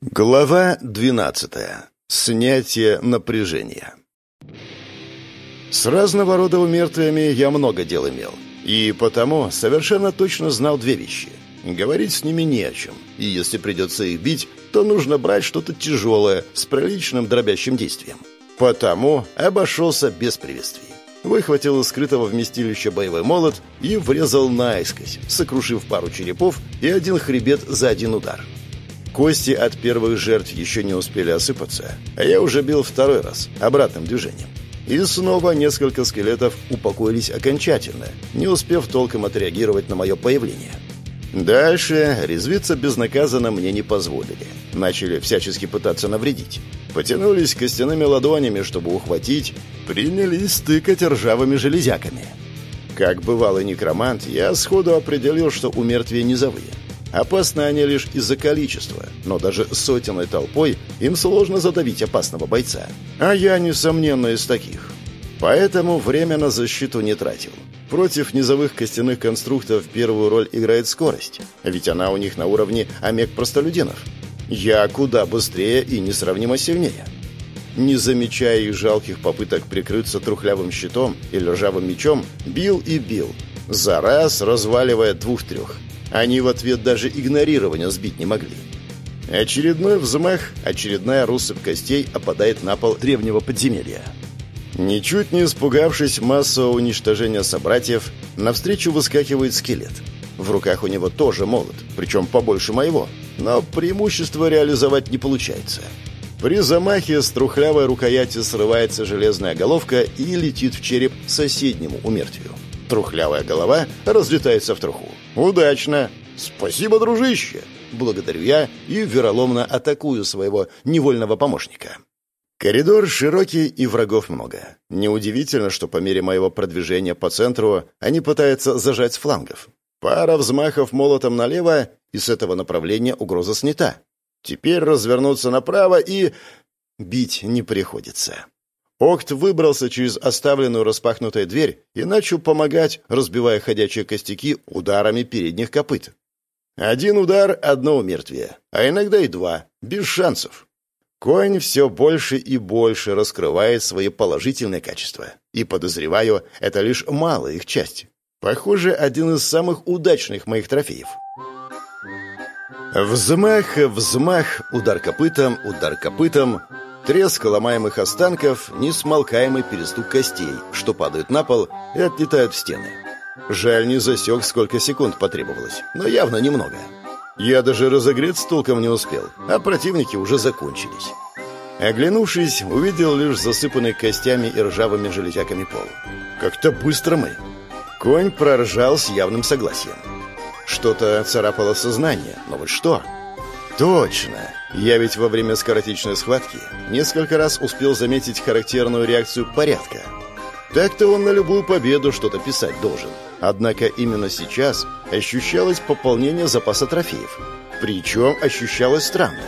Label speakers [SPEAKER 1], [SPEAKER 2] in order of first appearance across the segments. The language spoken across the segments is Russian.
[SPEAKER 1] Глава 12. Снятие напряжения. С разного рода умертвиями я много дел имел, и потому совершенно точно знал две вещи. Говорить с ними не о чем, и если придется их бить, то нужно брать что-то тяжелое с приличным дробящим действием. Потому обошелся без приветствий. Выхватил из скрытого вместилища боевой молот и врезал наискось, сокрушив пару черепов и один хребет за один удар. Кости от первых жертв еще не успели осыпаться, а я уже бил второй раз, обратным движением. И снова несколько скелетов упокоились окончательно, не успев толком отреагировать на мое появление. Дальше резвиться безнаказанно мне не позволили. Начали всячески пытаться навредить. Потянулись костяными ладонями, чтобы ухватить, принялись тыкать ржавыми железяками. Как бывалый некромант, я сходу определил, что умертвия низовые. Опасны они лишь из-за количества, но даже сотенной толпой им сложно задавить опасного бойца. А я, несомненно, из таких. Поэтому время на защиту не тратил. Против низовых костяных конструктов первую роль играет скорость, ведь она у них на уровне омег-простолюдинов. Я куда быстрее и несравнимо сильнее. Не замечая их жалких попыток прикрыться трухлявым щитом или ржавым мечом, бил и бил, за раз разваливая двух-трех. Они в ответ даже игнорирования сбить не могли. Очередной взмах, очередная россыпь костей опадает на пол древнего подземелья. Ничуть не испугавшись массового уничтожения собратьев, навстречу выскакивает скелет. В руках у него тоже молот, причем побольше моего, но преимущество реализовать не получается. При замахе с трухлявой рукояти срывается железная головка и летит в череп соседнему умертвию. Трухлявая голова разлетается в труху. «Удачно! Спасибо, дружище!» Благодарю я и вероломно атакую своего невольного помощника. Коридор широкий и врагов много. Неудивительно, что по мере моего продвижения по центру они пытаются зажать с флангов. Пара взмахов молотом налево, и с этого направления угроза снята. Теперь развернуться направо и... бить не приходится. Окт выбрался через оставленную распахнутой дверь и начал помогать, разбивая ходячие костяки ударами передних копыт. Один удар — одно умертвие, а иногда и два, без шансов. Конь все больше и больше раскрывает свои положительные качества. И, подозреваю, это лишь малая их часть. Похоже, один из самых удачных моих трофеев. Взмах, взмах, удар копытом, треск ломаемых останков, несмолкаемый перестук костей, что падают на пол и отлетают в стены. Жаль, не засек, сколько секунд потребовалось, но явно немного. Я даже разогреться толком не успел, а противники уже закончились. Оглянувшись, увидел лишь засыпанный костями и ржавыми железяками пол. Как-то быстро мы. Конь проржал с явным согласием. Что-то царапало сознание, но вот что? Точно! Я ведь во время скоротечной схватки несколько раз успел заметить характерную реакцию порядка. Так-то он на любую победу что-то писать должен. Однако именно сейчас ощущалось пополнение запаса трофеев. Причем ощущалось странно.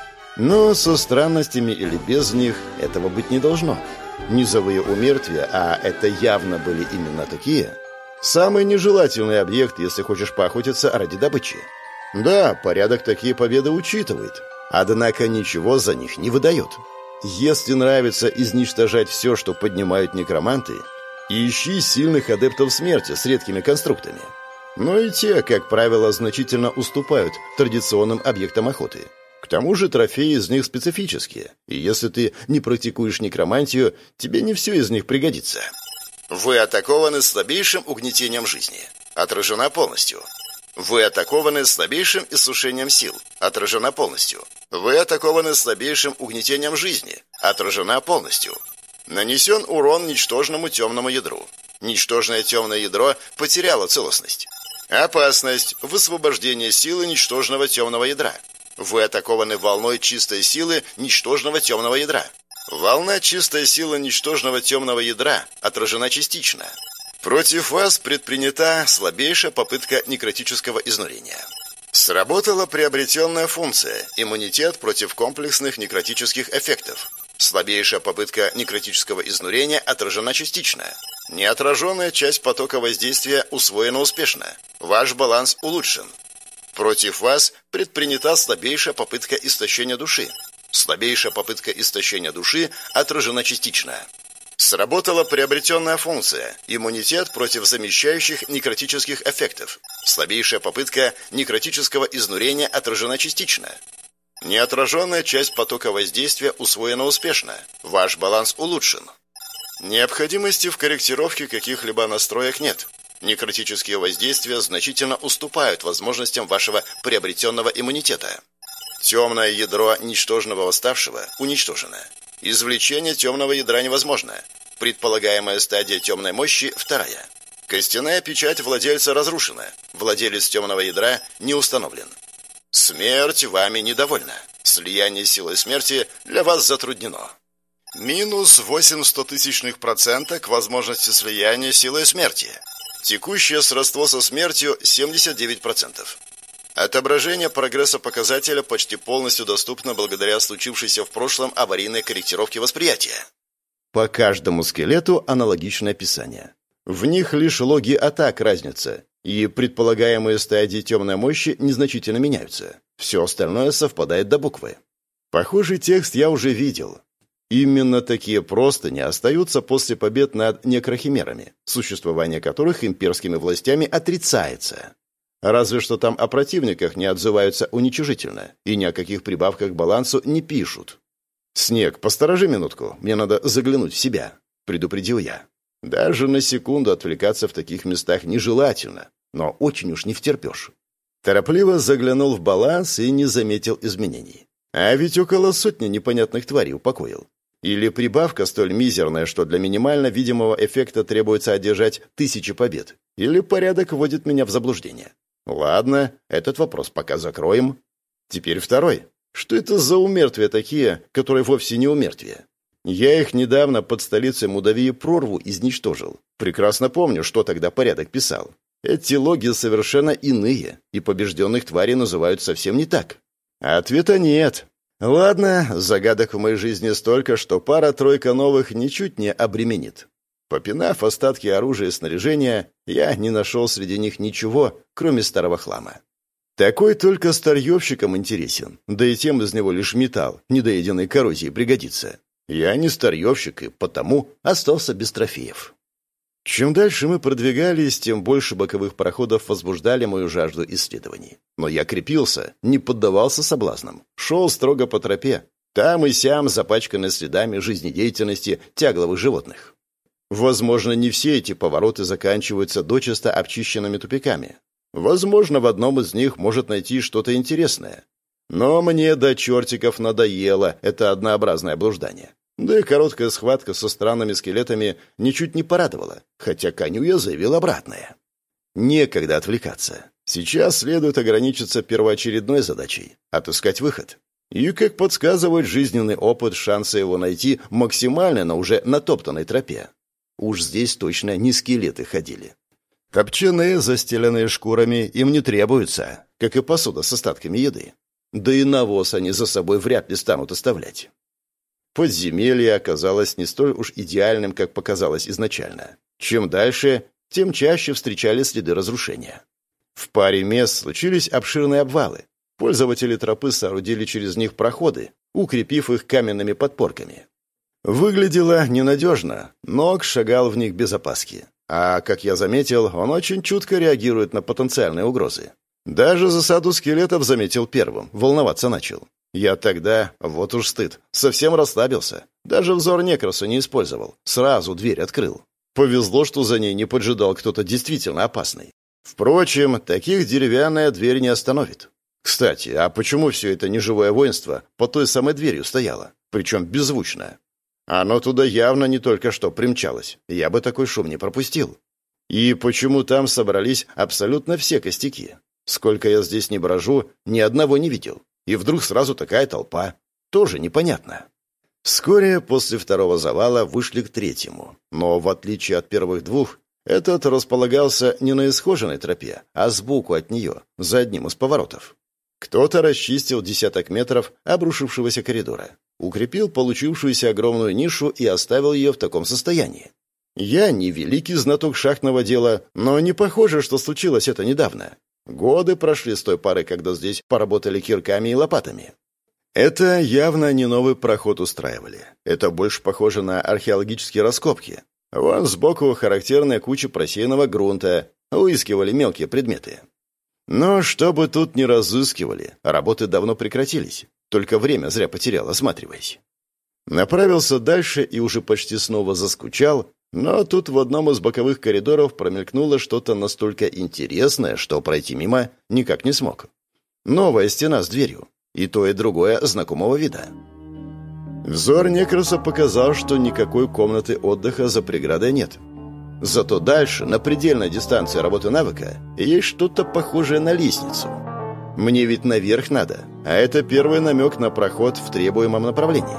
[SPEAKER 1] Но со странностями или без них этого быть не должно. Низовые умертвия, а это явно были именно такие, самый нежелательный объект, если хочешь поохотиться ради добычи. Да, порядок такие победы учитывает, однако ничего за них не выдает. Если нравится изничтожать все, что поднимают некроманты, ищи сильных адептов смерти с редкими конструктами. Но и те, как правило, значительно уступают традиционным объектам охоты. К тому же трофеи из них специфические, и если ты не практикуешь некромантию, тебе не все из них пригодится. Вы атакованы слабейшим угнетением жизни. Отражена полностью. Вы атакованы слабейшим иссушением сил. Отражена полностью. Вы атакованы слабейшим угнетением жизни. Отражена полностью. Нанесен урон ничтожному темному ядру. Ничтожное темное ядро потеряло целостность. Опасность. Высвобождение силы ничтожного темного ядра. Вы атакованы волной чистой силы ничтожного темного ядра. Волна чистой силы ничтожного темного ядра отражена частично. Против вас предпринята слабейшая попытка некротического изнурения. Сработала приобретенная функция «Иммунитет против комплексных некротических эффектов». Слабейшая попытка некротического изнурения отражена частично. Неотраженная часть потока воздействия усвоена успешно. Ваш баланс улучшен. Против вас Предпринята слабейшая попытка истощения души. Слабейшая попытка истощения души отражена частично. Сработала приобретенная функция – иммунитет против замещающих некротических эффектов. Слабейшая попытка некротического изнурения отражена частично. Неотраженная часть потока воздействия усвоена успешно. Ваш баланс улучшен. Необходимости в корректировке каких-либо настроек нет. Некротические воздействия значительно уступают возможностям вашего приобретенного иммунитета. Темное ядро ничтожного восставшего уничтожено. Извлечение темного ядра невозможно. Предполагаемая стадия темной мощи – вторая. Костяная печать владельца разрушена. Владелец темного ядра не установлен. Смерть вами недовольна. Слияние с силой смерти для вас затруднено. Минус 0,08% к возможности слияния с силой смерти. Текущее сродство со смертью 79%. Отображение прогресса показателя почти полностью доступно благодаря случившейся в прошлом аварийной корректировке восприятия. По каждому скелету аналогичное описание. В них лишь логи атак разница, и предполагаемые стадии темной мощи незначительно меняются. Все остальное совпадает до буквы. Похожий текст я уже видел. Именно такие простыни остаются после побед над некрохимерами, существование которых имперскими властями отрицается. Разве что там о противниках не отзываются уничижительно, и ни о каких прибавках к балансу не пишут. «Снег, посторожи минутку, мне надо заглянуть в себя», — предупредил я. Даже на секунду отвлекаться в таких местах нежелательно, но очень уж не втерпешь. Торопливо заглянул в баланс и не заметил изменений. А ведь около сотни непонятных тварей упокоил. Или прибавка столь мизерная, что для минимально видимого эффекта требуется одержать 1000 побед. Или порядок вводит меня в заблуждение. Ладно, этот вопрос пока закроем. Теперь второй. Что это за умертвия такие, которые вовсе не умертвия? Я их недавно под столицей Мудавии прорву изничтожил. Прекрасно помню, что тогда порядок писал. Эти логи совершенно иные, и побежденных тварей называют совсем не так. Ответа нет. Ладно, загадок в моей жизни столько, что пара-тройка новых ничуть не обременит. Попинав остатки оружия и снаряжения, я не нашел среди них ничего, кроме старого хлама. Такой только старьевщикам интересен, да и тем из него лишь металл, недоеденной коррозии пригодится. Я не старьевщик, и потому остался без трофеев. Чем дальше мы продвигались, тем больше боковых проходов возбуждали мою жажду исследований. Но я крепился, не поддавался соблазнам, шел строго по тропе, там и сям запачканный следами жизнедеятельности тягловых животных. Возможно, не все эти повороты заканчиваются дочисто обчищенными тупиками. Возможно, в одном из них может найти что-то интересное. Но мне до чертиков надоело это однообразное блуждание. Да и короткая схватка со странными скелетами ничуть не порадовала, хотя коню я заявил обратное. Некогда отвлекаться. Сейчас следует ограничиться первоочередной задачей — отыскать выход. И, как подсказывает жизненный опыт, шансы его найти максимально на уже натоптанной тропе. Уж здесь точно не скелеты ходили. Копченые, застеленные шкурами, им не требуются, как и посуда с остатками еды. Да и навоз они за собой вряд ли станут оставлять. Подземелье оказалось не столь уж идеальным, как показалось изначально. Чем дальше, тем чаще встречали следы разрушения. В паре мест случились обширные обвалы. Пользователи тропы соорудили через них проходы, укрепив их каменными подпорками. Выглядело ненадежно, но Нок шагал в них без опаски. А, как я заметил, он очень чутко реагирует на потенциальные угрозы. Даже засаду скелетов заметил первым, волноваться начал. Я тогда, вот уж стыд, совсем расслабился. Даже взор некроса не использовал. Сразу дверь открыл. Повезло, что за ней не поджидал кто-то действительно опасный. Впрочем, таких деревянная дверь не остановит. Кстати, а почему все это неживое воинство под той самой дверью стояло? Причем беззвучно. Оно туда явно не только что примчалось. Я бы такой шум не пропустил. И почему там собрались абсолютно все костяки? Сколько я здесь не брожу, ни одного не видел. И вдруг сразу такая толпа. Тоже непонятно. Вскоре после второго завала вышли к третьему. Но, в отличие от первых двух, этот располагался не на исхоженной тропе, а сбоку от нее, за одним из поворотов. Кто-то расчистил десяток метров обрушившегося коридора, укрепил получившуюся огромную нишу и оставил ее в таком состоянии. Я не великий знаток шахтного дела, но не похоже, что случилось это недавно. Годы прошли с той поры, когда здесь поработали кирками и лопатами. Это явно не новый проход устраивали. Это больше похоже на археологические раскопки. Вон сбоку характерная куча просеянного грунта. Выискивали мелкие предметы. Но что бы тут ни разыскивали, работы давно прекратились. Только время зря потерял, осматриваясь. Направился дальше и уже почти снова заскучал, но тут в одном из боковых коридоров промелькнуло что-то настолько интересное, что пройти мимо никак не смог. Новая стена с дверью. И то, и другое знакомого вида. Взор Некроса показал, что никакой комнаты отдыха за преградой нет. Зато дальше, на предельной дистанции работы навыка, есть что-то похожее на лестницу. Мне ведь наверх надо, а это первый намек на проход в требуемом направлении.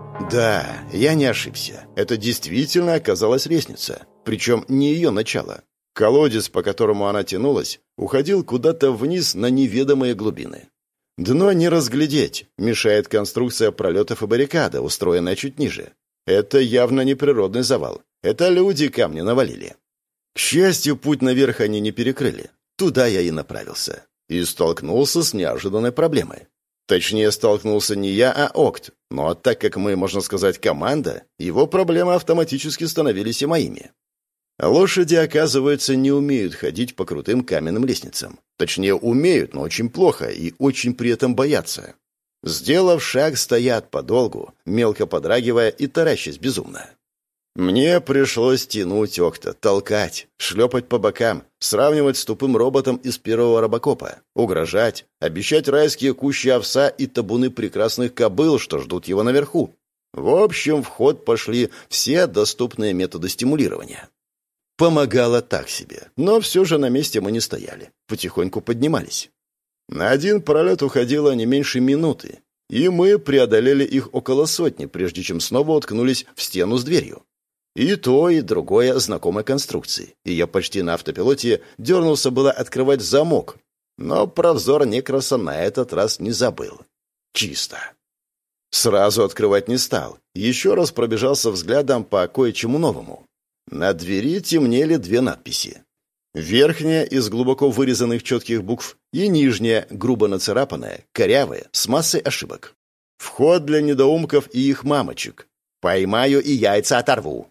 [SPEAKER 1] Да, я не ошибся. Это действительно оказалась лестница. Причем не ее начало. Колодец, по которому она тянулась, уходил куда-то вниз на неведомые глубины. Дно не разглядеть, мешает конструкция пролетов и баррикада, устроенная чуть ниже. Это явно не природный завал. Это люди камни навалили. К счастью, путь наверх они не перекрыли. Туда я и направился. И столкнулся с неожиданной проблемой. Точнее, столкнулся не я, а Окт. Но так как мы, можно сказать, команда, его проблемы автоматически становились и моими. Лошади, оказывается, не умеют ходить по крутым каменным лестницам. Точнее, умеют, но очень плохо и очень при этом боятся. Сделав шаг, стоят подолгу, мелко подрагивая и таращась безумно. Мне пришлось тянуть Окта, толкать, шлепать по бокам, сравнивать с тупым роботом из первого робокопа, угрожать, обещать райские кущи овса и табуны прекрасных кобыл, что ждут его наверху. В общем, в ход пошли все доступные методы стимулирования. Помогало так себе, но все же на месте мы не стояли, потихоньку поднимались. На один пролет уходило не меньше минуты, и мы преодолели их около сотни, прежде чем снова уткнулись в стену с дверью. И то, и другое знакомой конструкции, и я почти на автопилоте дернулся было открывать замок, но про взор Некроса на этот раз не забыл. Чисто. Сразу открывать не стал, еще раз пробежался взглядом по кое-чему новому. На двери темнели две надписи. Верхняя из глубоко вырезанных четких букв и нижняя, грубо нацарапанная, корявая, с массой ошибок. Вход для недоумков и их мамочек. Поймаю и яйца оторву.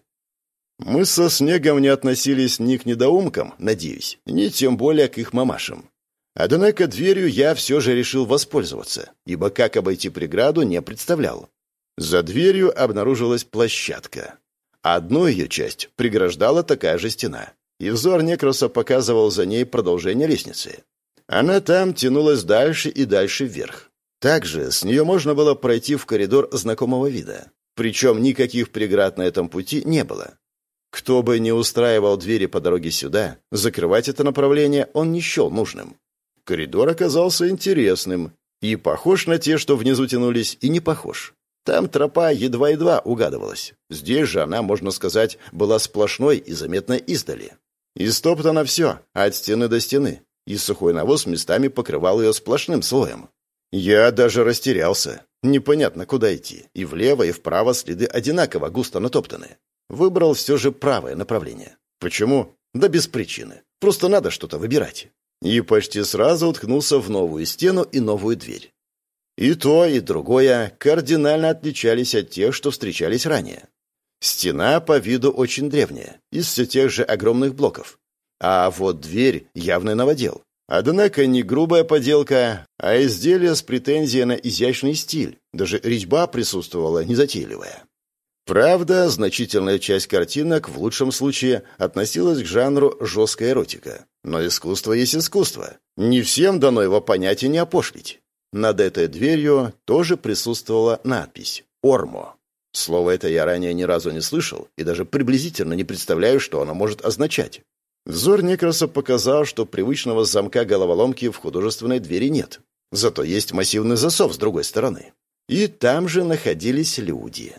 [SPEAKER 1] Мы со Снегом не относились ни к недоумкам, надеюсь, ни тем более к их мамашам. Однако дверью я все же решил воспользоваться, ибо как обойти преграду не представлял. За дверью обнаружилась площадка. Одну ее часть преграждала такая же стена, и взор Некроса показывал за ней продолжение лестницы. Она там тянулась дальше и дальше вверх. Также с нее можно было пройти в коридор знакомого вида. Причем никаких преград на этом пути не было. Кто бы ни устраивал двери по дороге сюда, закрывать это направление он не счел нужным. Коридор оказался интересным. И похож на те, что внизу тянулись, и не похож. Там тропа едва-едва угадывалась. Здесь же она, можно сказать, была сплошной и заметной издали. Истоптано все, от стены до стены, и сухой навоз местами покрывал ее сплошным слоем. Я даже растерялся. Непонятно, куда идти. И влево, и вправо следы одинаково густо натоптаны. Выбрал все же правое направление. Почему? Да без причины. Просто надо что-то выбирать. И почти сразу уткнулся в новую стену и новую дверь. И то, и другое кардинально отличались от тех, что встречались ранее. Стена по виду очень древняя, из все тех же огромных блоков. А вот дверь явный новодел. Однако не грубая поделка, а изделие с претензией на изящный стиль. Даже резьба присутствовала незатейливая. Правда, значительная часть картинок в лучшем случае относилась к жанру жесткая эротика. Но искусство есть искусство. Не всем дано его понять и не опошлить. Над этой дверью тоже присутствовала надпись «Ормо». Слово это я ранее ни разу не слышал и даже приблизительно не представляю, что оно может означать. Взор Некроса показал, что привычного замка головоломки в художественной двери нет. Зато есть массивный засов с другой стороны. И там же находились люди.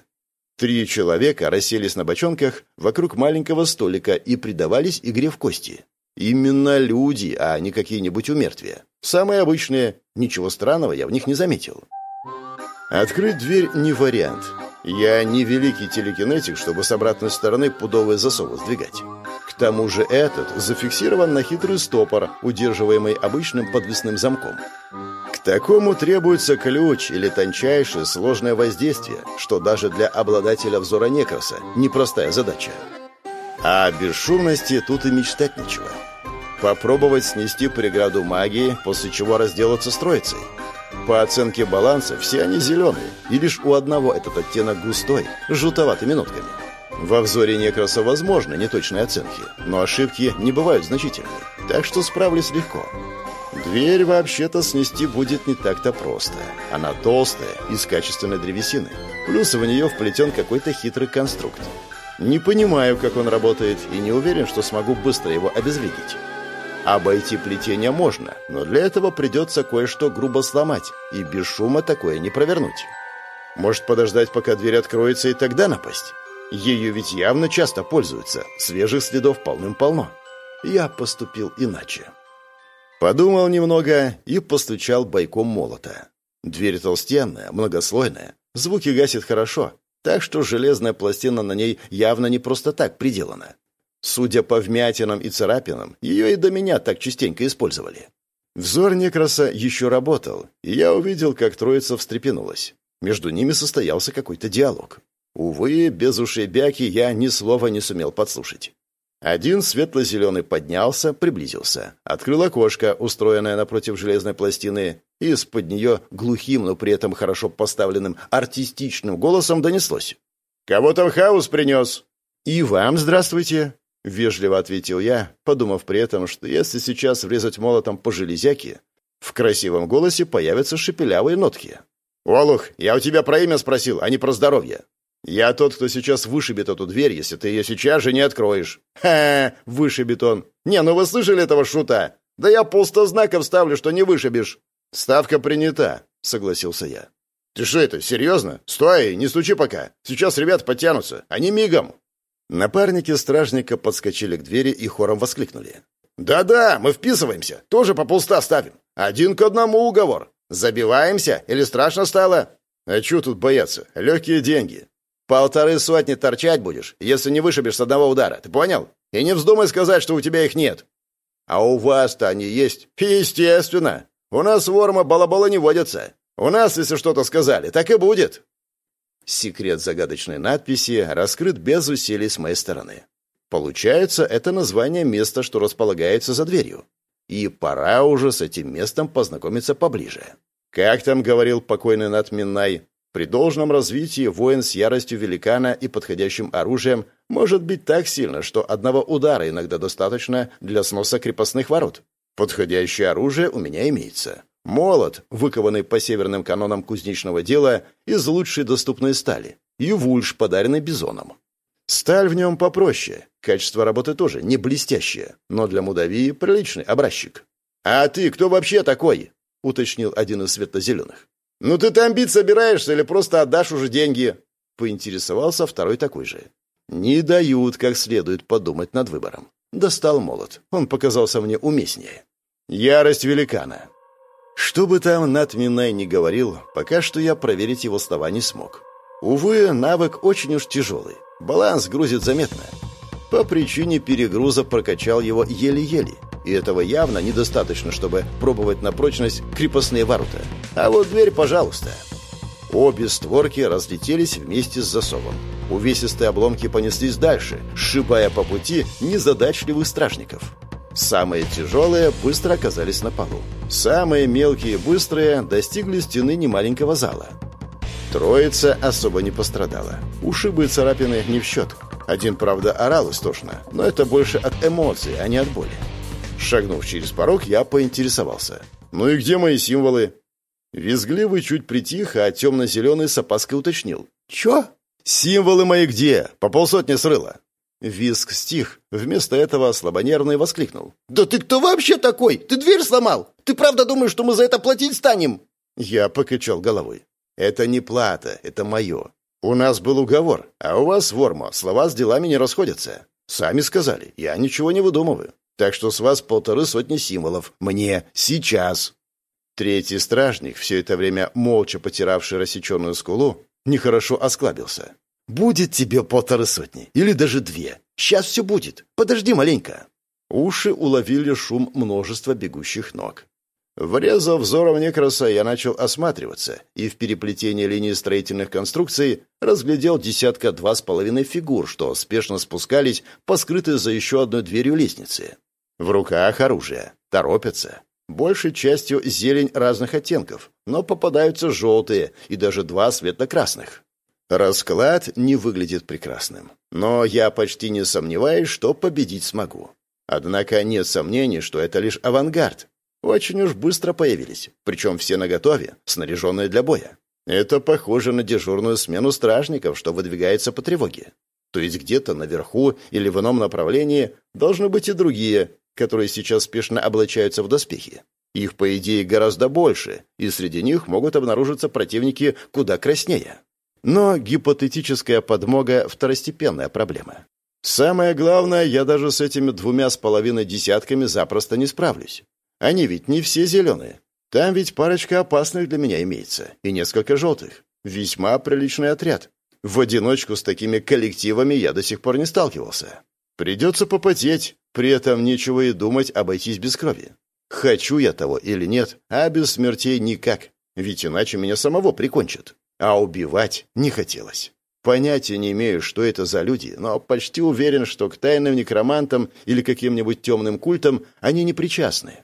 [SPEAKER 1] 3 человека расселись на бочонках вокруг маленького столика и предавались игре в кости. Именно люди, а не какие-нибудь умертвия. Самые обычные, ничего странного я в них не заметил. Открыть дверь не вариант. Я не великий телекинетик, чтобы с обратной стороны пудовые засовы сдвигать. тому же этот зафиксирован на хитрый стопор, удерживаемый обычным подвесным замком. К такому требуется ключ или тончайшее сложное воздействие, что даже для обладателя взора Некроса непростая задача. А о бесшумности тут и мечтать нечего. Попробовать снести преграду магии, после чего разделаться с троицей. По оценке баланса, все они зеленые, и лишь у одного этот оттенок густой, с желтоватыми нотками. Во взоре Некроса возможны неточные оценки, но ошибки не бывают значительными, так что справлюсь легко. Дверь вообще-то снести будет не так-то просто. Она толстая, из качественной древесины, плюс в нее вплетен какой-то хитрый конструкт. Не понимаю, как он работает, и не уверен, что смогу быстро его обезвредить. Обойти плетение можно, но для этого придется кое-что грубо сломать, и без шума такое не провернуть. Может подождать, пока дверь откроется, и тогда напасть? Ею ведь явно часто пользуются, свежих следов полным-полно. Я поступил иначе. Подумал немного и постучал бойком молота. Дверь толстенная, многослойная, звуки гасит хорошо, так что железная пластина на ней явно не просто так приделана. Судя по вмятинам и царапинам, ее и до меня так частенько использовали. Взор Некроса еще работал, и я увидел, как троица встрепенулась. Между ними состоялся какой-то диалог. Увы, без ушей Бяки я ни слова не сумел подслушать. Один светло-зеленый поднялся, приблизился. Открыл окошко, устроенное напротив железной пластины, и из-под нее глухим, но при этом хорошо поставленным артистичным голосом донеслось: «Кого там хаос принес?» «И вам здравствуйте», — вежливо ответил я, подумав при этом, что если сейчас врезать молотом по железяке, в красивом голосе появятся шепелявые нотки. «Олух, я у тебя про имя спросил, а не про здоровье. Я тот, кто сейчас вышибет эту дверь, если ты ее сейчас же не откроешь». «Ха-ха, вышибет он. Не, ну вы слышали этого шута? Да я полста знаков ставлю, что не вышибешь». «Ставка принята», — согласился я. «Ты что это, серьезно? Стой, не стучи пока. Сейчас ребята подтянутся. Они мигом». Напарники стражника подскочили к двери и хором воскликнули: «Да-да, мы вписываемся. Тоже по полста ставим. 1-1 уговор. Забиваемся или страшно стало?» «А чё тут бояться? Легкие деньги. 150 торчать будешь, если не вышибешь с одного удара. Ты понял? И не вздумай сказать, что у тебя их нет». «А у вас-то они есть?» «Естественно. У нас ворма балабола не водятся. У нас, если что-то сказали, так и будет». Секрет загадочной надписи раскрыт без усилий с моей стороны. Получается, это название места, что располагается за дверью. И пора уже с этим местом познакомиться поближе. Как там говорил покойный Нат Миннай, при должном развитии воин с яростью великана и подходящим оружием может бить так сильно, что одного удара иногда достаточно для сноса крепостных ворот. Подходящее оружие у меня имеется. Молот, выкованный по северным канонам кузнечного дела из лучшей доступной стали, и вульш, подаренный бизоном. Сталь в нем попроще, качество работы тоже не блестящее, но для Мудавии приличный образчик. «А ты кто вообще такой?» — уточнил один из светло-зеленых. «Ну ты там бить собираешься или просто отдашь уже деньги?» — поинтересовался второй такой же. Не дают как следует подумать над выбором. Достал молот, он показался мне уместнее. Ярость великана. Что бы там Нат Миннай ни говорил, пока что я проверить его слова не смог. Увы, навык очень уж тяжелый. Баланс грузит заметно. По причине перегруза прокачал его еле-еле. И этого явно недостаточно, чтобы пробовать на прочность крепостные ворота. А вот дверь, пожалуйста. Обе створки разлетелись вместе с засовом. Увесистые обломки понеслись дальше, сшибая по пути незадачливых стражников. Самые тяжелые быстро оказались на полу. Самые мелкие и быстрые достигли стены немаленького зала. Троица особо не пострадала. Ушибы и царапины не в счет. Один, правда, орал истошно, но это больше от эмоций, а не от боли. Шагнув через порог, я поинтересовался: «Ну и где мои символы?» Визгливый чуть притих, а темно-зеленый с опаской уточнил: «Чё? Символы мои где? По 50 срыло». Визг стих. Вместо этого слабонервный воскликнул: «Да ты кто вообще такой? Ты дверь сломал? Ты правда думаешь, что мы за это платить станем?» Я покачал головой. «Это не плата, это мое. У нас был уговор, а у вас, Вормо, слова с делами не расходятся. Сами сказали, я ничего не выдумываю. Так что с вас 150 символов. Мне сейчас». Третий стражник, все это время молча потиравший рассеченную скулу, нехорошо осклабился. «Будет тебе 150 или даже 2. Сейчас все будет. Подожди маленько». Уши уловили шум множества бегущих ног. Врезав взором некраса, я начал осматриваться и в переплетении линий строительных конструкций разглядел 2,5 фигур, что спешно спускались по скрытой за еще одной дверью лестницы. В руках оружие. Торопятся. Большей частью зелень разных оттенков, но попадаются желтые и даже 2 светло-красных. Расклад не выглядит прекрасным, но я почти не сомневаюсь, что победить смогу. Однако нет сомнений, что это лишь авангард. Очень уж быстро появились, причем все наготове, снаряженные для боя. Это похоже на дежурную смену стражников, что выдвигается по тревоге. То есть где-то наверху или в ином направлении должны быть и другие, которые сейчас спешно облачаются в доспехи. Их, по идее, гораздо больше, и среди них могут обнаружиться противники куда краснее. Но гипотетическая подмога – второстепенная проблема. Самое главное, я даже с этими 2,5 десятками запросто не справлюсь. Они ведь не все зеленые. Там ведь парочка опасных для меня имеется, и несколько желтых. Весьма приличный отряд. В одиночку с такими коллективами я до сих пор не сталкивался. Придется попотеть, при этом нечего и думать обойтись без крови. Хочу я того или нет, а без смертей никак, ведь иначе меня самого прикончат. А убивать не хотелось. Понятия не имею, что это за люди, но почти уверен, что к тайным некромантам или каким-нибудь темным культам они не причастны.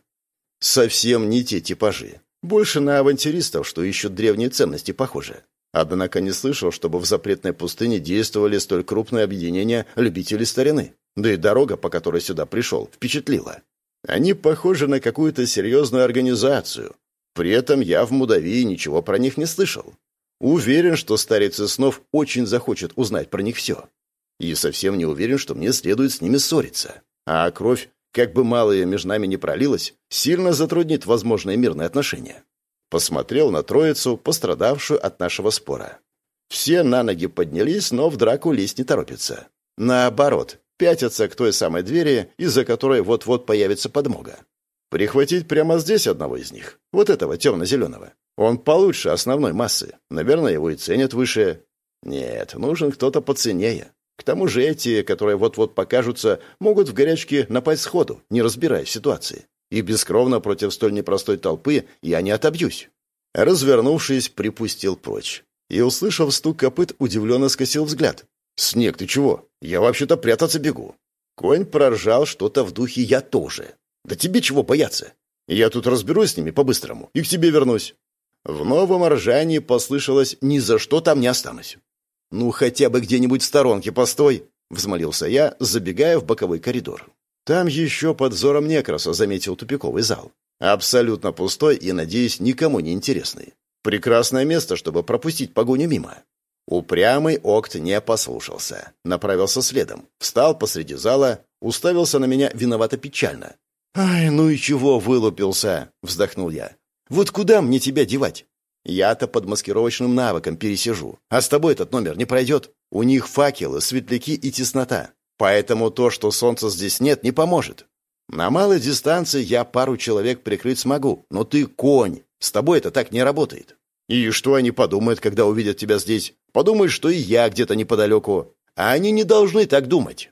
[SPEAKER 1] Совсем не те типажи. Больше на авантюристов, что ищут древние ценности, похоже. Однако не слышал, чтобы в запретной пустыне действовали столь крупные объединения любителей старины. Да и дорога, по которой сюда пришел, впечатлила. Они похожи на какую-то серьезную организацию. При этом я в Мудавии ничего про них не слышал. Уверен, что старец из снов очень захочет узнать про них все. И совсем не уверен, что мне следует с ними ссориться. А кровь, как бы мало ее между нами не пролилась, сильно затруднит возможные мирные отношения. Посмотрел на троицу, пострадавшую от нашего спора. Все на ноги поднялись, но в драку лезть не торопятся. Наоборот, пятятся к той самой двери, из-за которой вот-вот появится подмога. Прихватить прямо здесь одного из них, вот этого темно-зеленого. Он получше основной массы. Наверное, его и ценят выше. Нет, нужен кто-то поценнее. К тому же эти, которые вот-вот покажутся, могут в горячке напасть сходу, не разбираясь в ситуации. И бескровно против столь непростой толпы я не отобьюсь. Развернувшись, припустил прочь. И, услышав стук копыт, удивленно скосил взгляд. «Снег, ты чего? Я вообще-то прятаться бегу». Конь проржал что-то в духе «я тоже». «Да тебе чего бояться? Я тут разберусь с ними по-быстрому и к тебе вернусь». В новом ржании послышалось «ни за что там не останусь». «Ну, хотя бы где-нибудь в сторонке постой», — взмолился я, забегая в боковой коридор. Там еще под взором некраса заметил тупиковый зал. Абсолютно пустой и, надеюсь, никому не интересный. Прекрасное место, чтобы пропустить погоню мимо. Упрямый Окт не послушался. Направился следом. Встал посреди зала, уставился на меня виновато-печально. «Ай, ну и чего вылупился?» — вздохнул я. «Вот куда мне тебя девать? Я-то под маскировочным навыком пересижу, а с тобой этот номер не пройдет. У них факелы, светляки и теснота. Поэтому то, что солнца здесь нет, не поможет. На малой дистанции я пару человек прикрыть смогу, но ты конь. С тобой это так не работает. И что они подумают, когда увидят тебя здесь? Подумают, что и я где-то неподалеку. А они не должны так думать».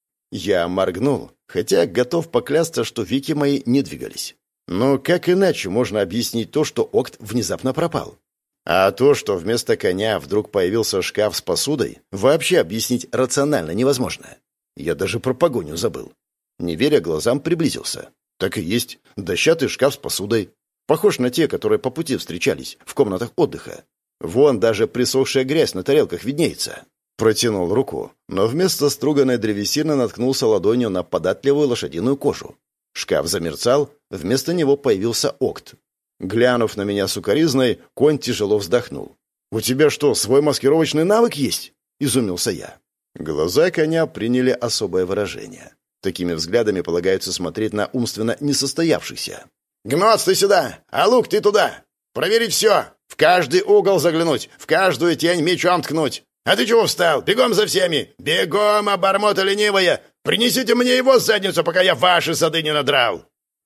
[SPEAKER 1] Я моргнул, хотя готов поклясться, что веки мои не двигались. Но как иначе можно объяснить то, что Окт внезапно пропал? А то, что вместо коня вдруг появился шкаф с посудой, вообще объяснить рационально невозможно. Я даже про погоню забыл. Не веря глазам, приблизился. Так и есть, дощатый шкаф с посудой. Похож на те, которые по пути встречались в комнатах отдыха. Вон даже присохшая грязь на тарелках виднеется. Протянул руку, но вместо струганной древесины наткнулся ладонью на податливую лошадиную кожу. Шкаф замерцал, вместо него появился Окт. Глянув на меня сукоризной, конь тяжело вздохнул. «У тебя что, свой маскировочный навык есть?» — изумился я. Глаза коня приняли особое выражение. Такими взглядами полагается смотреть на умственно несостоявшихся. «Гноц, ты сюда! А лук ты туда! Проверить все! В каждый угол заглянуть! В каждую тень мечом ткнуть! А ты чего встал? Бегом за всеми! Бегом, обормота ленивая! Принесите мне его задницу, пока я ваши зады не надрал!»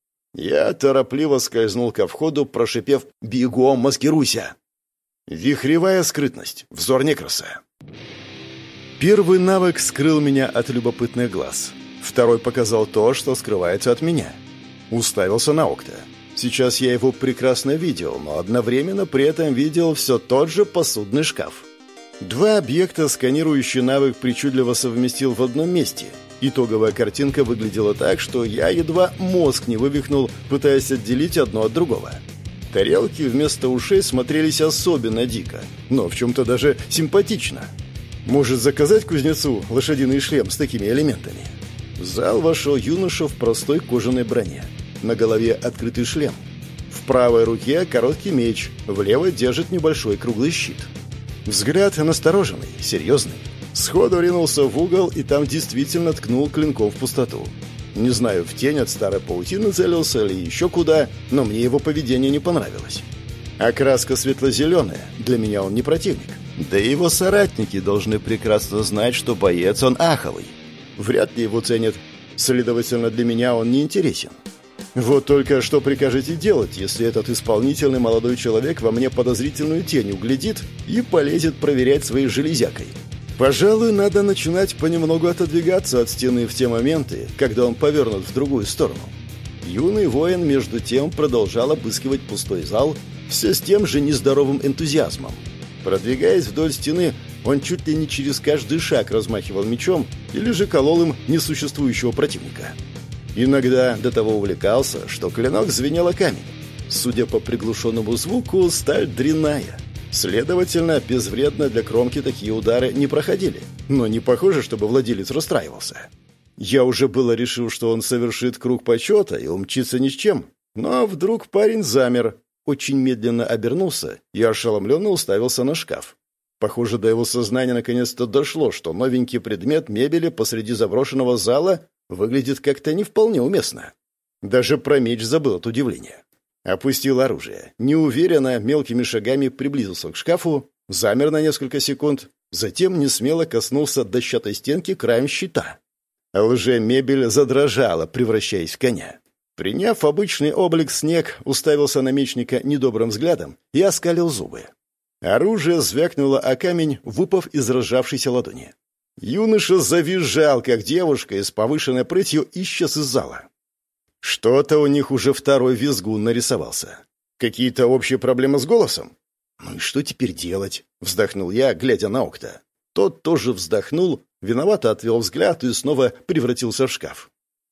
[SPEAKER 1] Я торопливо скользнул ко входу, прошипев «Бегом, маскируйся!». Вихревая скрытность, взор некраса. Первый навык скрыл меня от любопытных глаз. Второй показал то, что скрывается от меня. Уставился на Окта. Сейчас я его прекрасно видел, но одновременно при этом видел все тот же посудный шкаф. Два объекта сканирующий навык причудливо совместил в одном месте. Итоговая картинка выглядела так, что я едва мозг не вывихнул, пытаясь отделить одно от другого. Тарелки вместо ушей смотрелись особенно дико, но в чем-то даже симпатично. Может, заказать кузнецу лошадиный шлем с такими элементами? В зал вошел юноша в простой кожаной броне. На голове открытый шлем. В правой руке короткий меч, в левой держит небольшой круглый щит. Взгляд настороженный, серьезный. Сходу ринулся в угол и там действительно ткнул клинком в пустоту. Не знаю, в тень от старой паутины целился или еще куда, но мне его поведение не понравилось. Окраска светло-зеленая, для меня он не противник. Да и его соратники должны прекрасно знать, что боец он аховый. Вряд ли его ценят, следовательно, для меня он не интересен. Вот только что прикажете делать, если этот исполнительный молодой человек во мне подозрительную тень углядит и полезет проверять своей железякой? Пожалуй, надо начинать понемногу отодвигаться от стены в те моменты, когда он повернут в другую сторону. Юный воин, между тем, продолжал обыскивать пустой зал все с тем же нездоровым энтузиазмом. Продвигаясь вдоль стены, он чуть ли не через каждый шаг размахивал мечом или же колол им несуществующего противника. Иногда до того увлекался, что клинок звенел о камень. Судя по приглушенному звуку, сталь дрянная. Следовательно, безвредно для кромки такие удары не проходили. Но не похоже, чтобы владелец расстраивался. Я уже было решил, что он совершит круг почета и умчится ни с чем. Но вдруг парень замер, очень медленно обернулся и ошеломленно уставился на шкаф. Похоже, до его сознания наконец-то дошло, что новенький предмет мебели посреди заброшенного зала выглядит как-то не вполне уместно. Даже про меч забыл от удивления. Опустил оружие. Неуверенно, мелкими шагами приблизился к шкафу, замер на несколько секунд, затем несмело коснулся дощатой стенки краем щита. Лже-мебель задрожала, превращаясь в коня. Приняв обычный облик, снег уставился на мечника недобрым взглядом и оскалил зубы. Оружие звякнуло о камень, выпав из разжавшейся ладони. Юноша завизжал, как девушка, и с повышенной прытью исчез из зала. Что-то у них уже второй визгун нарисовался. Какие-то общие проблемы с голосом? Ну и что теперь делать? Вздохнул я, глядя на Окта. Тот тоже вздохнул, виновато отвел взгляд и снова превратился в шкаф.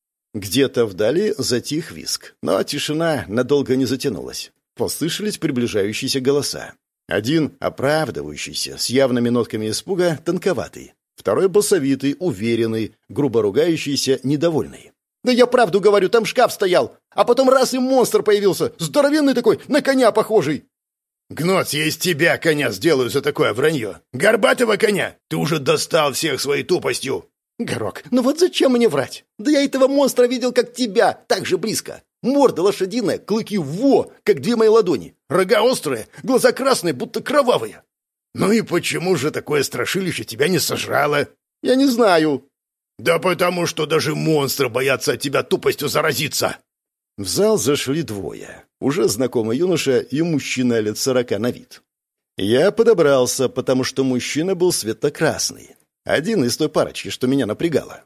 [SPEAKER 1] Где-то вдали затих визг, но тишина надолго не затянулась. Послышались приближающиеся голоса. Один оправдывающийся, с явными нотками испуга, тонковатый. Второй басовитый, уверенный, грубо ругающийся, недовольный. «Да я правду говорю, там шкаф стоял, а потом раз и монстр появился, здоровенный такой, на коня похожий».
[SPEAKER 2] «Гнос, я из тебя коня сделаю за такое вранье. Горбатого коня! Ты уже достал всех своей тупостью!»
[SPEAKER 3] «Горок, ну вот зачем мне врать? Да я этого монстра видел, как тебя, так же близко. Морда лошадиная, клыки во, как две мои ладони. Рога острые, глаза красные, будто кровавые».
[SPEAKER 2] «Ну и почему же такое страшилище тебя не сожрало?»
[SPEAKER 3] «Я не знаю».
[SPEAKER 2] «Да потому что даже монстры боятся от тебя тупостью заразиться».
[SPEAKER 1] В зал зашли двое. Уже знакомый юноша и мужчина лет 40 на вид. Я подобрался, потому что мужчина был светло-красный. Один из той парочки, что меня напрягало.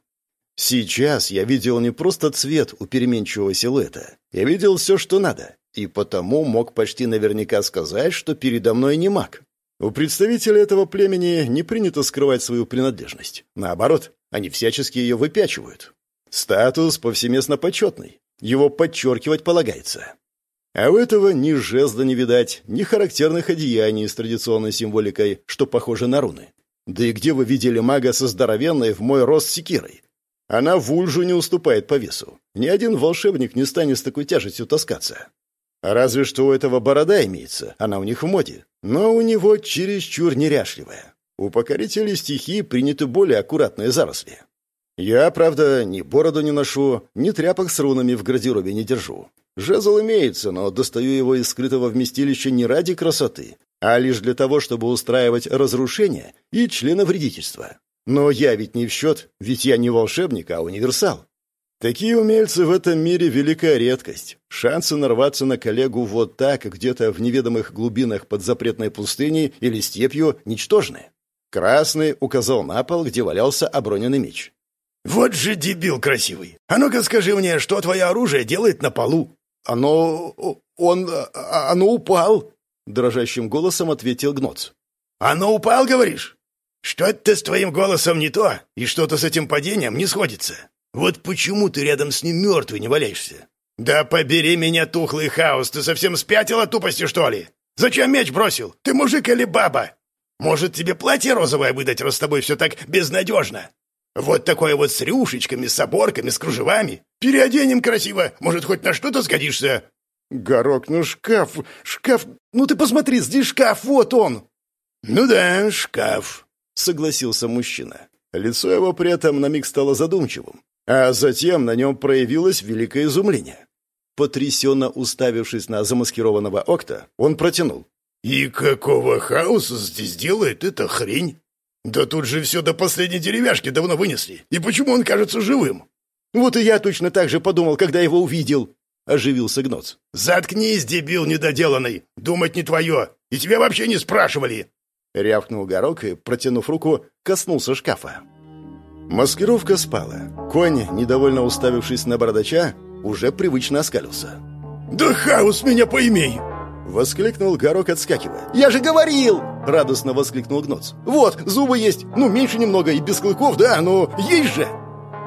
[SPEAKER 1] Сейчас я видел не просто цвет у переменчивого силуэта. Я видел все, что надо. И потому мог почти наверняка сказать, что передо мной не маг. У представителей этого племени не принято скрывать свою принадлежность. Наоборот, они всячески ее выпячивают. Статус повсеместно почетный. Его подчеркивать полагается. А у этого ни жезла не видать, ни характерных одеяний с традиционной символикой, что похоже на руны. Да и где вы видели мага со здоровенной в мой рост секирой? Она в ульжу не уступает по весу. Ни один волшебник не станет с такой тяжестью таскаться. Разве что у этого борода имеется, она у них в моде. Но у него чересчур неряшливая. У покорителей стихии приняты более аккуратные заросли. Я, правда, ни бороду не ношу, ни тряпок с рунами в гардеробе не держу. Жезл имеется, но достаю его из скрытого вместилища не ради красоты, а лишь для того, чтобы устраивать разрушение и членовредительство. Но я ведь не в счет, ведь я не волшебник, а универсал. Такие умельцы в этом мире великая редкость. Шансы нарваться на коллегу вот так, где-то в неведомых глубинах под запретной пустыней или степью, ничтожны. Красный указал на пол, где валялся оброненный меч.
[SPEAKER 2] «Вот же дебил красивый! А ну-ка скажи мне, что твое оружие делает на полу?»
[SPEAKER 3] Оно упал!» — дрожащим голосом ответил Гноц.
[SPEAKER 2] «Оно упал, говоришь? Что-то с твоим голосом не то, и что-то с этим падением не сходится. Вот почему ты рядом с ним мертвый не валяешься? Да побери меня, тухлый хаос, ты совсем спятил от тупости, что ли? Зачем меч бросил? Ты мужик или баба? Может, тебе платье розовое выдать, раз с тобой все так безнадежно? Вот такое вот с рюшечками, с оборками, с кружевами. Переоденем красиво, может, хоть на что-то сгодишься».
[SPEAKER 3] «Горок, ну шкаф, ну ты посмотри, здесь шкаф, вот он!»
[SPEAKER 2] «Ну да, шкаф»,
[SPEAKER 1] — согласился мужчина. Лицо его при этом на миг стало задумчивым, а затем на нем проявилось великое изумление. Потрясенно уставившись на замаскированного Окта, он протянул.
[SPEAKER 2] «И какого хаоса здесь делает эта хрень? Да тут же все до последней деревяшки давно вынесли. И почему он кажется живым?»
[SPEAKER 3] «Вот и я точно так же подумал, когда его увидел», — оживился Гноц.
[SPEAKER 2] «Заткнись, дебил недоделанный! Думать не твое! И тебя вообще не спрашивали!»
[SPEAKER 1] Рявкнул Горок и, протянув руку, коснулся шкафа. Маскировка спала. Конь, недовольно уставившись на бородача, уже привычно оскалился.
[SPEAKER 2] «Да хаос меня поимей!»
[SPEAKER 1] — воскликнул Горок, отскакивая.
[SPEAKER 3] «Я же говорил!»
[SPEAKER 1] — радостно воскликнул Гноц.
[SPEAKER 3] «Вот, зубы есть, ну, меньше немного и без клыков, да, но есть же!»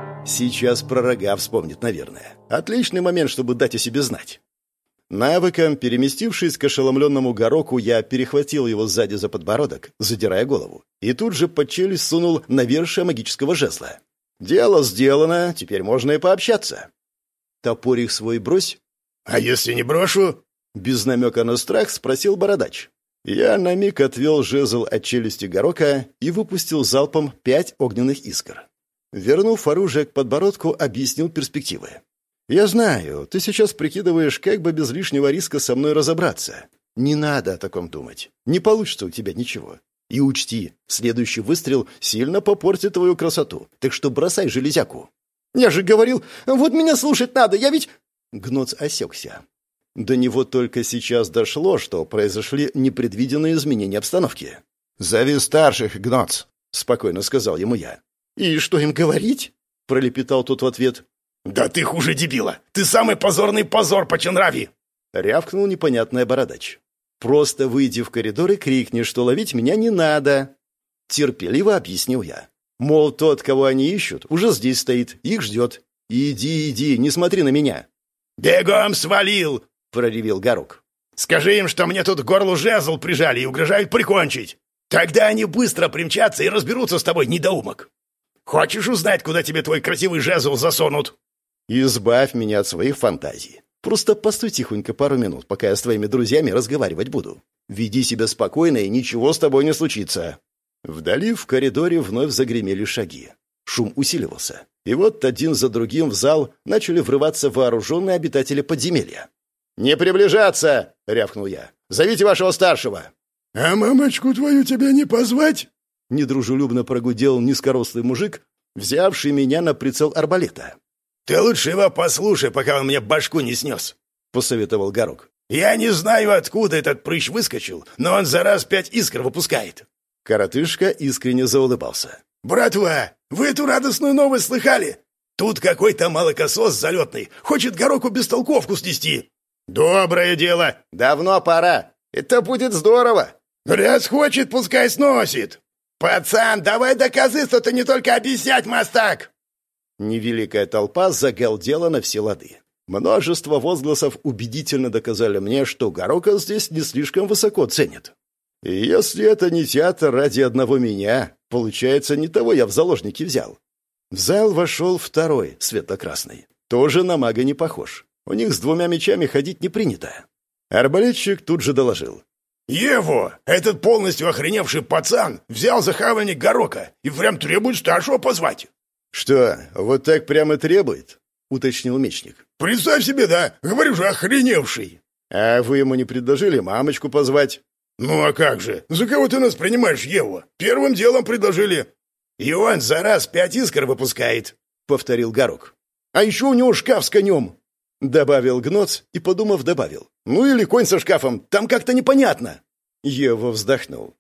[SPEAKER 1] Сейчас про рога вспомнит, наверное. Отличный момент, чтобы дать о себе знать. Навыком, переместившись к ошеломленному Гороку, я перехватил его сзади за подбородок, задирая голову, и тут же под челюсть сунул навершие магического жезла. Дело сделано, теперь можно и пообщаться. «Топорик свой брось».
[SPEAKER 2] «А если не брошу?»
[SPEAKER 1] Без намека на страх спросил бородач. Я на миг отвел жезл от челюсти Горока и выпустил залпом 5 огненных искр. Вернув оружие к подбородку, объяснил перспективы. «Я знаю, ты сейчас прикидываешь, как бы без лишнего риска со мной разобраться. Не надо о таком думать. Не получится у тебя ничего. И учти, следующий выстрел сильно попортит твою красоту, так что бросай железяку».
[SPEAKER 3] «Я же говорил, вот меня слушать надо, я ведь...»
[SPEAKER 1] Гноц осекся. До него только сейчас дошло, что произошли непредвиденные изменения обстановки. «Зови старших, Гноц», — спокойно сказал ему я.
[SPEAKER 3] «И что им говорить?» — пролепетал тот в ответ.
[SPEAKER 2] «Да ты хуже дебила! Ты самый позорный позор по Ченрави!»
[SPEAKER 1] — рявкнул непонятный бородач. «Просто выйди в коридор и крикни, что ловить меня не надо!» Терпеливо объяснил я. Мол, тот, кого они ищут, уже здесь стоит, их ждет. «Иди, не смотри на меня!»
[SPEAKER 2] «Бегом свалил!» — проревел Горок. «Скажи им, что мне тут к горлу жезл прижали и угрожают прикончить. Тогда они быстро примчатся и разберутся с тобой, недоумок. Хочешь узнать, куда тебе твой красивый жезл засунут?»
[SPEAKER 1] «Избавь меня от своих фантазий. Просто постой тихонько пару минут, пока я с твоими друзьями разговаривать буду. Веди себя спокойно, и ничего с тобой не случится». Вдали в коридоре вновь загремели шаги. Шум усиливался. И вот один за другим в зал начали врываться вооруженные обитатели подземелья. «Не приближаться!» — рявкнул я. «Зовите вашего старшего!»
[SPEAKER 2] «А мамочку твою тебе не позвать?»
[SPEAKER 1] Недружелюбно прогудел низкорослый мужик, взявший меня на прицел арбалета.
[SPEAKER 2] «Ты лучше его послушай, пока он мне башку не снес», — посоветовал Горок. «Я не знаю, откуда этот прыщ выскочил, но он за раз 5 искр выпускает».
[SPEAKER 1] Коротышка искренне заулыбался.
[SPEAKER 2] «Братва, вы эту радостную новость слыхали? Тут какой-то молокосос залетный хочет Гороку бестолковку снести». «Доброе дело».
[SPEAKER 1] «Давно пора. Это будет здорово».
[SPEAKER 2] «Раз хочет, пускай сносит». «Пацан, давай доказы, что ты не только объяснять мастак!»
[SPEAKER 1] Невеликая толпа загалдела на все лады. Множество возгласов убедительно доказали мне, что Горока здесь не слишком высоко ценят. И если это не театр ради одного меня, получается, не того я в заложники взял. В зал вошел второй, светло-красный. Тоже на мага не похож. У них с 2 мечами ходить не принято. Арбалетчик тут же доложил.
[SPEAKER 2] «Ево, этот полностью охреневший пацан взял за хавальник Горока и прям требует старшего позвать».
[SPEAKER 1] «Что, вот так прямо требует?» — уточнил мечник.
[SPEAKER 2] «Представь себе, да, говорю же, охреневший».
[SPEAKER 1] «А вы ему не предложили мамочку позвать?»
[SPEAKER 2] «Ну а как же? За кого ты нас принимаешь, Еву? Первым делом предложили». «И он за раз 5 искр выпускает», — повторил Горок.
[SPEAKER 3] «А еще у него шкаф с конем»,
[SPEAKER 1] — добавил Гноц и, подумав, добавил. «Ну или конь со шкафом, там как-то непонятно». Ева вздохнул.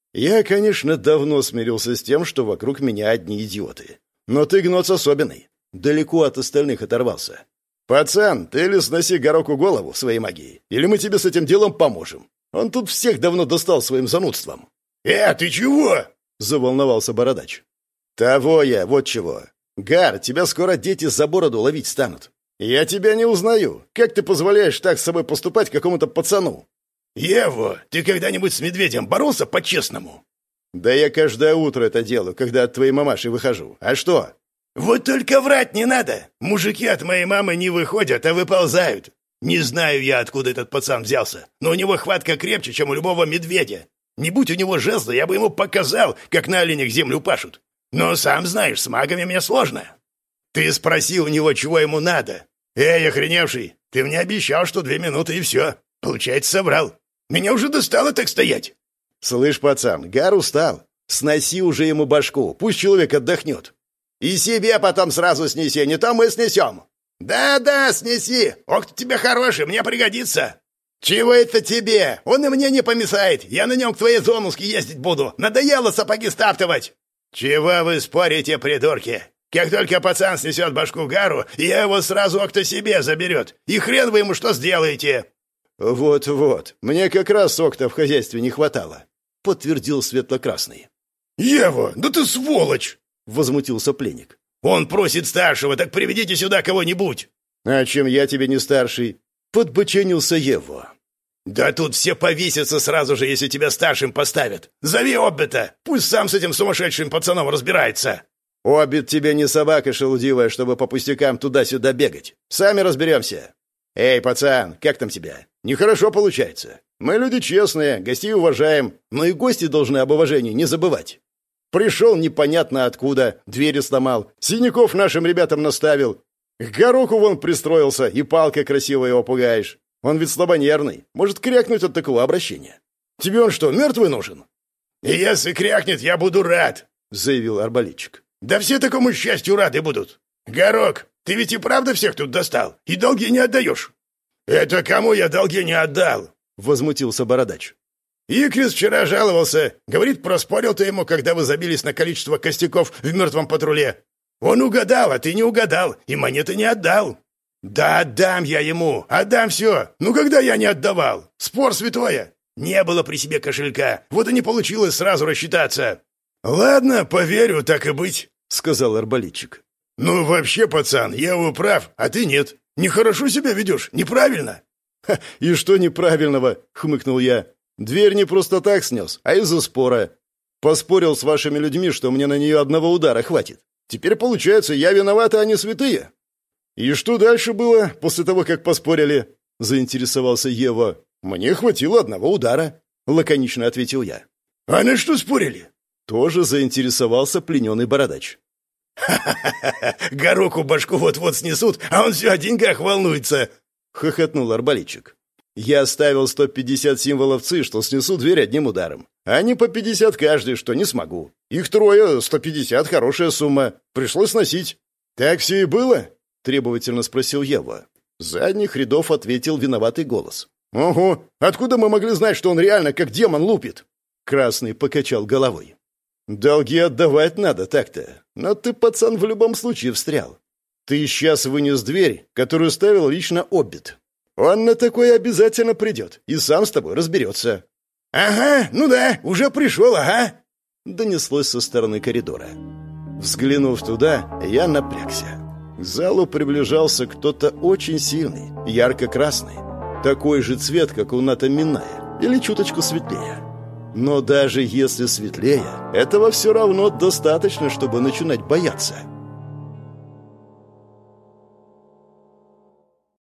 [SPEAKER 1] Я, конечно, давно смирился с тем, что вокруг меня одни идиоты. Но ты, Гноц, особенный. Далеко от остальных оторвался. Пацан, ты или сноси Гороку голову своей магией, или мы тебе с этим делом поможем. Он тут всех давно достал своим занудством.
[SPEAKER 2] Ты чего?» — заволновался Бородач.
[SPEAKER 1] «Того я, вот чего. Гар, тебя скоро дети за бороду ловить станут. Я тебя не узнаю. Как ты позволяешь так с собой поступать какому-то пацану?»
[SPEAKER 2] «Ево, ты когда-нибудь с медведем боролся по-честному?»
[SPEAKER 1] «Да я каждое утро это делаю, когда от твоей мамаши выхожу. А что?»
[SPEAKER 2] «Вот только врать не надо. Мужики от моей мамы не выходят, а выползают. Не знаю я, откуда этот пацан взялся, но у него хватка крепче, чем у любого медведя. Не будь у него жезла, я бы ему показал, как на оленях землю пашут. Но сам знаешь, с магами мне сложно. Ты спроси у него, чего ему надо. Охреневший, ты мне обещал, что 2 минуты и все. Получается, соврал. Меня уже достало так стоять».
[SPEAKER 1] «Слышь, пацан, Гар устал. Сноси уже ему башку, пусть человек отдохнет. И себе потом сразу снеси, не то мы снесем».
[SPEAKER 2] «Да-да, снеси. Ох, ты тебе хороший, мне пригодится».
[SPEAKER 1] «Чего это тебе? Он и мне не помешает. Я на нем к твоей зонуске ездить буду. Надоело сапоги стаптывать».
[SPEAKER 2] «Чего вы спорите, придурки? Как только пацан снесет башку Гару, я его сразу кто себе заберет. И хрен вы ему что сделаете?»
[SPEAKER 1] «Вот-вот. Мне как раз сок-то в хозяйстве не хватало», — подтвердил Светло-Красный.
[SPEAKER 2] «Ева, да ты сволочь!»
[SPEAKER 1] — возмутился пленник.
[SPEAKER 2] «Он просит старшего, так приведите сюда кого-нибудь!»
[SPEAKER 1] «А чем я тебе не старший?» — подбоченился Ева.
[SPEAKER 2] «Да тут все повесятся сразу же, если тебя старшим поставят. Зови Оббита, пусть сам с этим сумасшедшим пацаном разбирается».
[SPEAKER 1] «Оббит тебе не собака шелудивая, чтобы по пустякам туда-сюда бегать. Сами разберемся». «Эй, пацан, как там тебя? Нехорошо получается. Мы люди честные, гостей уважаем, но и гости должны об уважении не забывать. Пришел непонятно откуда, двери сломал, синяков нашим ребятам наставил. К Гороку вон пристроился, и палкой красиво его пугаешь. Он ведь слабонервный, может крякнуть от такого обращения. Тебе он что, мертвый нужен?»
[SPEAKER 2] «И если крякнет, я буду рад», — заявил арбалетчик. «Да все такому счастью рады будут. Горок, ты ведь и правда всех тут достал, и долги не отдаешь». «Это кому я долги не отдал?» — возмутился Бородач. «Икрис вчера жаловался. Говорит, проспорил ты ему, когда вы забились на количество костяков в мертвом патруле. Он угадал, а ты не угадал, и монеты не отдал». «Да отдам я ему, отдам все. Ну когда я не отдавал? Спор святое. Не было при себе кошелька, вот и не получилось сразу рассчитаться». «Ладно, поверю, так и быть», — сказал арбалетчик. «Ну вообще, пацан, я его прав, а ты нет. Нехорошо себя ведешь, неправильно».
[SPEAKER 1] «И что неправильного?» — хмыкнул я. «Дверь не просто так снес, а из-за спора. Поспорил с вашими людьми, что мне на нее одного удара хватит. Теперь, получается, я виноват, а они святые». «И что дальше было, после того, как поспорили?» — заинтересовался Ева. «Мне хватило одного удара», — лаконично ответил я.
[SPEAKER 2] «А на что спорили?»
[SPEAKER 1] Тоже заинтересовался плененный Бородач.
[SPEAKER 2] «Ха-ха-ха! Гороку башку вот-вот снесут, а он все о деньгах волнуется!»
[SPEAKER 1] — хохотнул арбалетчик. «Я ставил 150 символов ЦИ, что снесу дверь одним ударом. А не по 50 каждый, что не смогу. Их трое, 150 — хорошая сумма. Пришлось сносить». «Так все и было?» — требовательно спросил Ева. С задних рядов ответил виноватый голос. «Ого! Откуда мы могли знать, что он реально как демон лупит?» Красный покачал головой. «Долги отдавать надо так-то. Но ты, пацан, в любом случае встрял. Ты сейчас вынес дверь, которую ставил лично Оббит. Он на такое обязательно придет и сам с тобой разберется».
[SPEAKER 2] «Ага, ну да, уже пришел, ага»,
[SPEAKER 1] — донеслось со стороны коридора. Взглянув туда, я напрягся. К залу приближался кто-то очень сильный, ярко-красный. Такой же цвет, как у Ната Миная, или чуточку светлее. Но даже если светлее, этого все равно достаточно, чтобы начинать бояться.